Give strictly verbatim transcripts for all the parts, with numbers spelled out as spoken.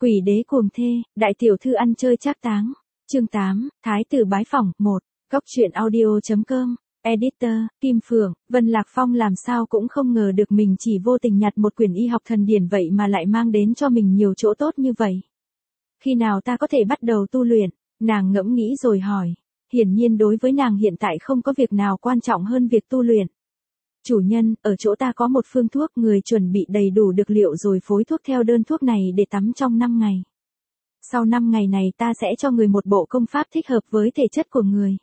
Quỷ đế cuồng thê, đại tiểu thư ăn chơi trác táng. Chương tám, Thái tử bái phỏng, một. Góc truyện audio.com. Editor, Kim Phượng, Vân Lạc Phong làm sao cũng không ngờ được mình chỉ vô tình nhặt một quyển y học thần điển vậy mà lại mang đến cho mình nhiều chỗ tốt như vậy. Khi nào ta có thể bắt đầu tu luyện? Nàng ngẫm nghĩ rồi hỏi. Hiển nhiên đối với nàng hiện tại không có việc nào quan trọng hơn việc tu luyện. Chủ nhân, ở chỗ ta có một phương thuốc, người chuẩn bị đầy đủ dược liệu rồi phối thuốc theo đơn thuốc này để tắm trong năm ngày. Sau năm ngày này ta sẽ cho người một bộ công pháp thích hợp với thể chất của người.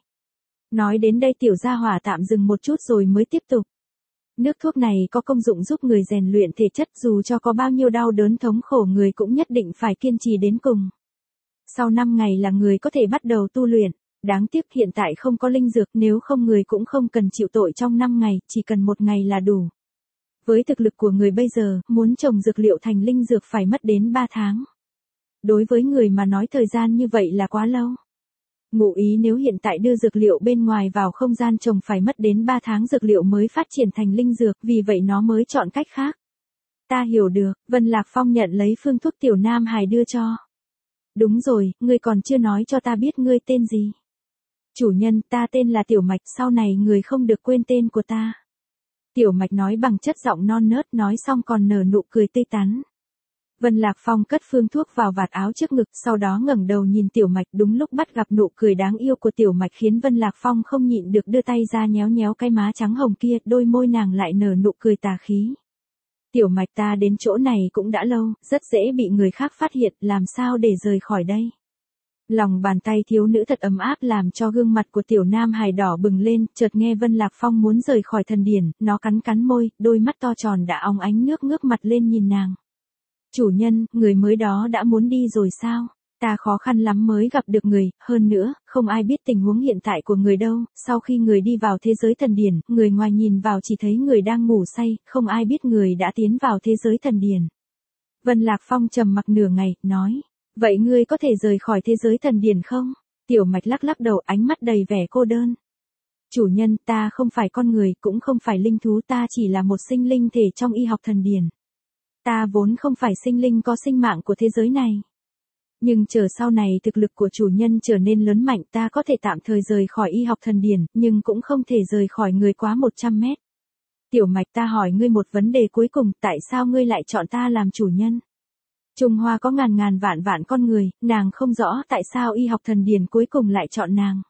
Nói đến đây tiểu gia hỏa tạm dừng một chút rồi mới tiếp tục. Nước thuốc này có công dụng giúp người rèn luyện thể chất, dù cho có bao nhiêu đau đớn thống khổ người cũng nhất định phải kiên trì đến cùng. Sau năm ngày là người có thể bắt đầu tu luyện. Đáng tiếc hiện tại không có linh dược, nếu không người cũng không cần chịu tội trong năm ngày, chỉ cần một ngày là đủ. Với thực lực của người bây giờ, muốn trồng dược liệu thành linh dược phải mất đến ba tháng. Đối với người mà nói thời gian như vậy là quá lâu. Ngụ ý nếu hiện tại đưa dược liệu bên ngoài vào không gian trồng phải mất đến ba tháng dược liệu mới phát triển thành linh dược, vì vậy nó mới chọn cách khác. Ta hiểu được, Vân Lạc Phong nhận lấy phương thuốc tiểu Nam Hải đưa cho. Đúng rồi, ngươi còn chưa nói cho ta biết ngươi tên gì. Chủ nhân, ta tên là Tiểu Mạch, sau này người không được quên tên của ta. Tiểu Mạch nói bằng chất giọng non nớt, nói xong còn nở nụ cười tươi tắn. Vân Lạc Phong cất phương thuốc vào vạt áo trước ngực, sau đó ngẩng đầu nhìn Tiểu Mạch, đúng lúc bắt gặp nụ cười đáng yêu của Tiểu Mạch khiến Vân Lạc Phong không nhịn được đưa tay ra nhéo nhéo cái má trắng hồng kia, đôi môi nàng lại nở nụ cười tà khí. Tiểu Mạch, ta đến chỗ này cũng đã lâu, rất dễ bị người khác phát hiện, làm sao để rời khỏi đây? Lòng bàn tay thiếu nữ thật ấm áp làm cho gương mặt của tiểu Nam Hải đỏ bừng lên, chợt nghe Vân Lạc Phong muốn rời khỏi thần điển, nó cắn cắn môi, đôi mắt to tròn đã óng ánh nước ngước mặt lên nhìn nàng. Chủ nhân, người mới đó đã muốn đi rồi sao? Ta khó khăn lắm mới gặp được người, hơn nữa, không ai biết tình huống hiện tại của người đâu, sau khi người đi vào thế giới thần điển, người ngoài nhìn vào chỉ thấy người đang ngủ say, không ai biết người đã tiến vào thế giới thần điển. Vân Lạc Phong trầm mặc nửa ngày, nói. Vậy ngươi có thể rời khỏi thế giới thần điển không? Tiểu Mạch lắc lắc đầu, ánh mắt đầy vẻ cô đơn. Chủ nhân, ta không phải con người, cũng không phải linh thú, ta chỉ là một sinh linh thể trong y học thần điển. Ta vốn không phải sinh linh có sinh mạng của thế giới này. Nhưng chờ sau này thực lực của chủ nhân trở nên lớn mạnh, ta có thể tạm thời rời khỏi y học thần điển, nhưng cũng không thể rời khỏi người quá một trăm mét. Tiểu Mạch, ta hỏi ngươi một vấn đề cuối cùng, tại sao ngươi lại chọn ta làm chủ nhân? Trung Hoa có ngàn ngàn vạn vạn con người, nàng không rõ tại sao y học thần điển cuối cùng lại chọn nàng.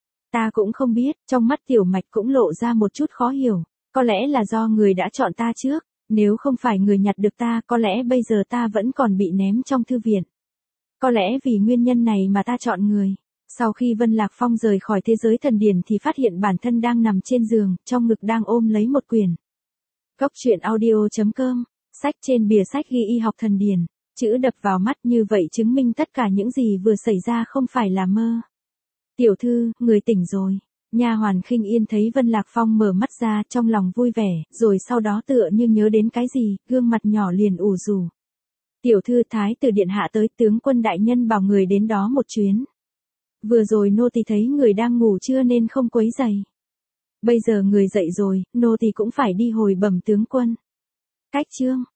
Ta cũng không biết, trong mắt Tiểu Mạch cũng lộ ra một chút khó hiểu. Có lẽ là do người đã chọn ta trước, nếu không phải người nhặt được ta, có lẽ bây giờ ta vẫn còn bị ném trong thư viện. Có lẽ vì nguyên nhân này mà ta chọn người. Sau khi Vân Lạc Phong rời khỏi thế giới thần điển thì phát hiện bản thân đang nằm trên giường, trong ngực đang ôm lấy một quyển. Góc truyện audio.com, sách trên bìa sách ghi y học thần điển. Chữ đập vào mắt như vậy chứng minh tất cả những gì vừa xảy ra không phải là mơ. Tiểu thư, người tỉnh rồi. Nha hoàn Khinh Yên thấy Vân Lạc Phong mở mắt ra, trong lòng vui vẻ, rồi sau đó tựa như nhớ đến cái gì, gương mặt nhỏ liền ủ rủ. Tiểu thư, thái tử điện hạ tới, tướng quân đại nhân bảo người đến đó một chuyến. Vừa rồi nô tỳ thấy người đang ngủ trưa nên không quấy rầy. Bây giờ người dậy rồi, nô tỳ cũng phải đi hồi bẩm tướng quân. Cách chương